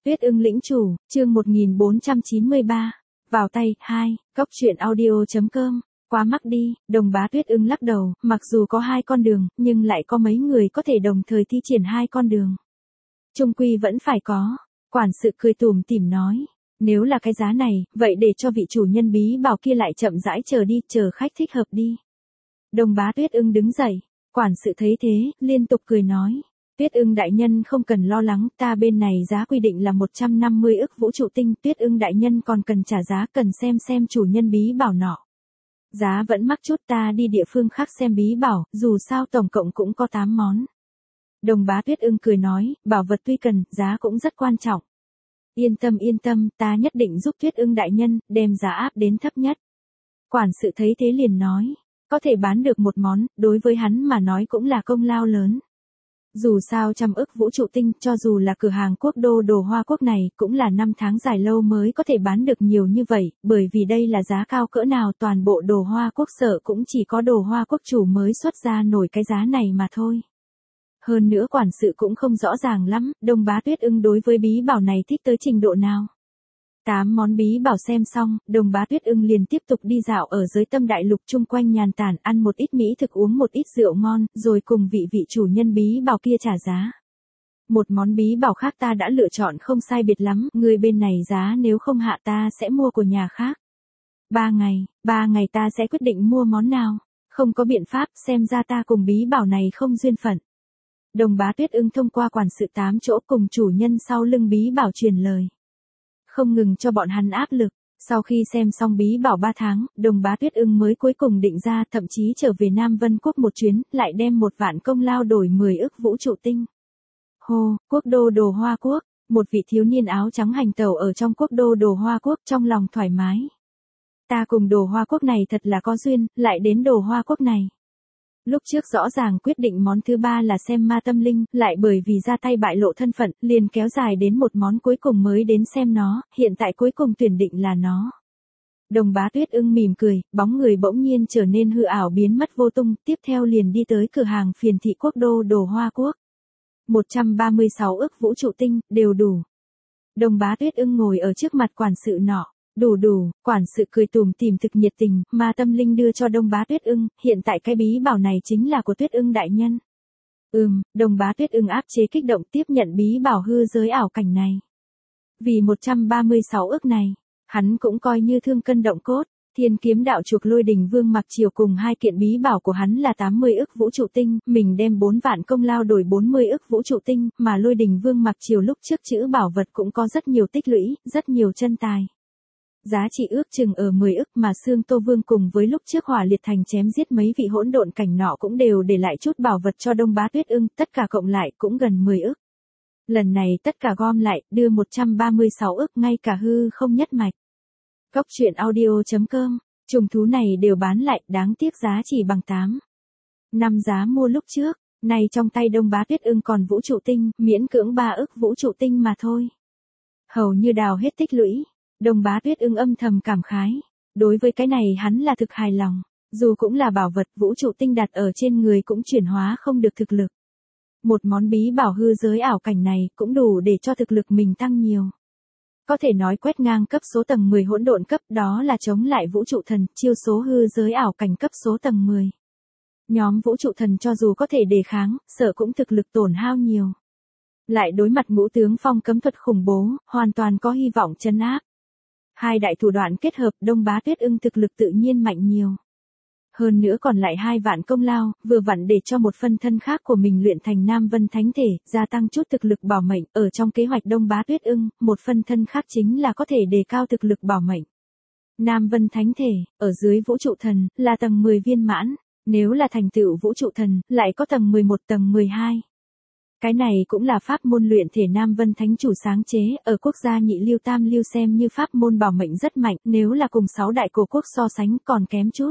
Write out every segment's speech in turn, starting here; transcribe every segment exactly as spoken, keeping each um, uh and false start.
Tuyết ưng lĩnh chủ, chương một nghìn bốn trăm chín mươi ba. Vào tay, hai, góc truyện audio chấm com. Quá mắc đi, Đồng Bá Tuyết ưng lắc đầu, mặc dù có hai con đường, nhưng lại có mấy người có thể đồng thời thi triển hai con đường. Chung quy vẫn phải có. Quản sự cười tủm tỉm nói. Nếu là cái giá này, vậy để cho vị chủ nhân bí bảo kia lại chậm rãi chờ đi, chờ khách thích hợp đi. Đồng Bá Tuyết ưng đứng dậy. Quản sự thấy thế, liên tục cười nói. Tuyết ưng đại nhân không cần lo lắng, ta bên này giá quy định là một trăm năm mươi ức vũ trụ tinh, Tuyết ưng đại nhân còn cần trả giá, cần xem xem chủ nhân bí bảo nọ. Giá vẫn mắc chút, ta đi địa phương khác xem bí bảo, dù sao tổng cộng cũng có tám món. Đồng Bá Tuyết ưng cười nói, bảo vật tuy cần, giá cũng rất quan trọng. Yên tâm yên tâm, ta nhất định giúp Tuyết ưng đại nhân, đem giá áp đến thấp nhất. Quản sự thấy thế liền nói, có thể bán được một món, đối với hắn mà nói cũng là công lao lớn. Dù sao trăm ức vũ trụ tinh, cho dù là cửa hàng quốc đô đồ Hoa Quốc này, cũng là năm tháng dài lâu mới có thể bán được nhiều như vậy, bởi vì đây là giá cao cỡ nào, toàn bộ đồ Hoa Quốc sợ cũng chỉ có đồ Hoa Quốc chủ mới xuất ra nổi cái giá này mà thôi. Hơn nữa quản sự cũng không rõ ràng lắm, Đồng Bá Tuyết ưng đối với bí bảo này thích tới trình độ nào. Tám món bí bảo xem xong, Đồng Bá Tuyết ưng liền tiếp tục đi dạo ở giới tâm đại lục chung quanh nhàn tản, ăn một ít mỹ thực, uống một ít rượu ngon, rồi cùng vị vị chủ nhân bí bảo kia trả giá. Một món bí bảo khác ta đã lựa chọn không sai biệt lắm, người bên này giá nếu không hạ ta sẽ mua của nhà khác. Ba ngày, ba ngày ta sẽ quyết định mua món nào. Không có biện pháp, xem ra ta cùng bí bảo này không duyên phận. Đồng Bá Tuyết ưng thông qua quản sự tám chỗ cùng chủ nhân sau lưng bí bảo truyền lời. Không ngừng cho bọn hắn áp lực. Sau khi xem xong bí bảo ba tháng, Đồng Bá Tuyết ưng mới cuối cùng định ra, thậm chí trở về Nam Vân Quốc một chuyến, lại đem một vạn công lao đổi mười ức vũ trụ tinh. Hô, quốc đô đồ Hoa Quốc, một vị thiếu niên áo trắng hành tẩu ở trong quốc đô đồ Hoa Quốc, trong lòng thoải mái. Ta cùng đồ Hoa Quốc này thật là có duyên, lại đến đồ Hoa Quốc này. Lúc trước rõ ràng quyết định món thứ ba là xem ma tâm linh, lại bởi vì ra tay bại lộ thân phận, liền kéo dài đến một món cuối cùng mới đến xem nó, hiện tại cuối cùng tuyển định là nó. Đồng Bá Tuyết ưng mỉm cười, bóng người bỗng nhiên trở nên hư ảo biến mất vô tung, tiếp theo liền đi tới cửa hàng phiền thị quốc đô đồ Hoa Quốc. một trăm ba mươi sáu ức vũ trụ tinh, đều đủ. Đồng Bá Tuyết ưng ngồi ở trước mặt quản sự nọ. Đủ đủ, quản sự cười tủm tỉm thực nhiệt tình, mà tâm linh đưa cho Đồng Bá Tuyết ưng, hiện tại cái bí bảo này chính là của Tuyết ưng đại nhân. Ừm, Đồng Bá Tuyết ưng áp chế kích động tiếp nhận bí bảo hư giới ảo cảnh này. Vì một trăm ba mươi sáu ức này, hắn cũng coi như thương cân động cốt. Thiên kiếm đạo chuộc Lôi Đình Vương Mặc Triều cùng hai kiện bí bảo của hắn là tám mươi ức vũ trụ tinh, mình đem bốn vạn công lao đổi bốn mươi ức vũ trụ tinh, mà Lôi Đình Vương Mặc Triều lúc trước chữ bảo vật cũng có rất nhiều tích lũy, rất nhiều chân tài. Giá trị ước chừng ở mười ức, mà Xương Tô Vương cùng với lúc trước Hỏa Liệt Thành chém giết mấy vị hỗn độn cảnh nọ cũng đều để lại chút bảo vật cho Đồng Bá Tuyết ưng, tất cả cộng lại cũng gần mười ức. Lần này tất cả gom lại, đưa một trăm ba mươi sáu ức, ngay cả hư không nhất mạch. Góc truyện audio chấm com, trùng thú này đều bán lại, đáng tiếc giá chỉ bằng tám năm giá mua lúc trước, này trong tay Đồng Bá Tuyết ưng còn vũ trụ tinh, miễn cưỡng ba ức vũ trụ tinh mà thôi. Hầu như đào hết tích lũy. Đồng Bá Tuyết ưng âm thầm cảm khái. Đối với cái này hắn là thực hài lòng. Dù cũng là bảo vật, vũ trụ tinh đặt ở trên người cũng chuyển hóa không được thực lực. Một món bí bảo hư giới ảo cảnh này cũng đủ để cho thực lực mình tăng nhiều. Có thể nói quét ngang cấp số tầng mười hỗn độn cấp, đó là chống lại vũ trụ thần, chiêu số hư giới ảo cảnh cấp số tầng mười. Nhóm vũ trụ thần cho dù có thể đề kháng, sợ cũng thực lực tổn hao nhiều. Lại đối mặt ngũ tướng phong cấm thuật khủng bố, hoàn toàn có hy vọng trấn áp. Hai đại thủ đoạn kết hợp, Đồng Bá Tuyết ưng thực lực tự nhiên mạnh nhiều. Hơn nữa còn lại hai vạn công lao, vừa vặn để cho một phân thân khác của mình luyện thành Nam Vân Thánh Thể, gia tăng chút thực lực bảo mệnh, ở trong kế hoạch Đồng Bá Tuyết ưng, một phân thân khác chính là có thể đề cao thực lực bảo mệnh. Nam Vân Thánh Thể, ở dưới vũ trụ thần, là tầng mười viên mãn, nếu là thành tựu vũ trụ thần, lại có tầng mười một tầng mười hai. Cái này cũng là pháp môn luyện thể Nam Vân Thánh chủ sáng chế, ở quốc gia nhị lưu tam lưu xem như pháp môn bảo mệnh rất mạnh, nếu là cùng sáu đại cổ quốc so sánh còn kém chút.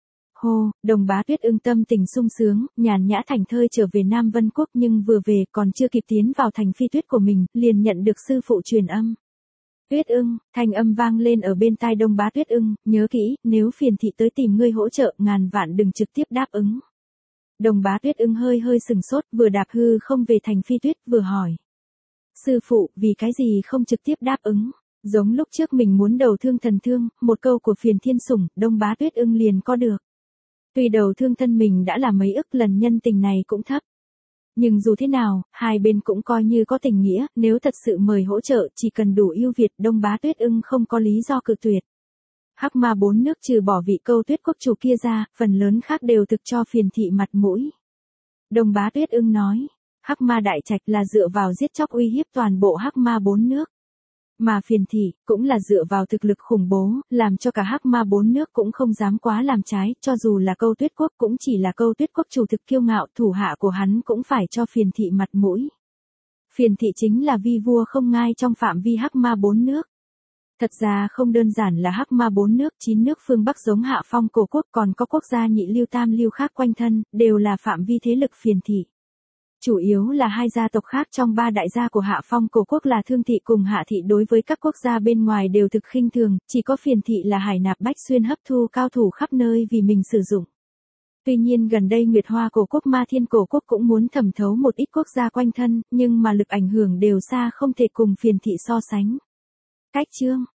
Hô, Đồng Bá Tuyết ưng tâm tình sung sướng, nhàn nhã thành thơi trở về Nam Vân Quốc, nhưng vừa về còn chưa kịp tiến vào thành phi tuyết của mình, liền nhận được sư phụ truyền âm. Tuyết ưng, thanh âm vang lên ở bên tai Đồng Bá Tuyết ưng, nhớ kỹ, nếu phiền thị tới tìm ngươi hỗ trợ, ngàn vạn đừng trực tiếp đáp ứng. Đồng Bá Tuyết ưng hơi hơi sừng sốt, vừa đạp hư không về thành phi tuyết, vừa hỏi. Sư phụ, vì cái gì không trực tiếp đáp ứng? Giống lúc trước mình muốn đầu thương thần thương, một câu của Phiền Thiên Sủng, Đông Bá Tuyết Ưng liền có được. Tuy đầu thương thân mình đã là mấy ức lần nhân tình này cũng thấp. Nhưng dù thế nào, hai bên cũng coi như có tình nghĩa, nếu thật sự mời hỗ trợ chỉ cần đủ ưu việt, Đông Bá Tuyết Ưng không có lý do cự tuyệt. Hắc Ma bốn nước trừ bỏ vị Câu Tuyết quốc chủ kia ra, phần lớn khác đều thực cho Phiền thị mặt mũi. Đông Bá Tuyết Ưng nói, Hắc Ma đại trạch là dựa vào giết chóc uy hiếp toàn bộ Hắc Ma bốn nước. Mà Phiền thị, cũng là dựa vào thực lực khủng bố, làm cho cả Hắc Ma bốn nước cũng không dám quá làm trái, cho dù là Câu Tuyết quốc cũng chỉ là Câu Tuyết quốc chủ thực kiêu ngạo, thủ hạ của hắn cũng phải cho Phiền thị mặt mũi. Phiền thị chính là vi vua không ngai trong phạm vi Hắc Ma bốn nước. Thật ra không đơn giản là Hắc Ma bốn nước, chín nước phương Bắc giống Hạ Phong Cổ quốc, còn có quốc gia nhị lưu tam lưu khác quanh thân, đều là phạm vi thế lực Phiền thị. Chủ yếu là hai gia tộc khác trong ba đại gia của Hạ Phong Cổ quốc là Thương thị cùng Hạ thị đối với các quốc gia bên ngoài đều thực khinh thường, chỉ có Phiền thị là hải nạp bách xuyên hấp thu cao thủ khắp nơi vì mình sử dụng. Tuy nhiên gần đây Nguyệt Hoa Cổ quốc Ma Thiên Cổ quốc cũng muốn thẩm thấu một ít quốc gia quanh thân, nhưng mà lực ảnh hưởng đều xa không thể cùng Phiền thị so sánh. Cách chương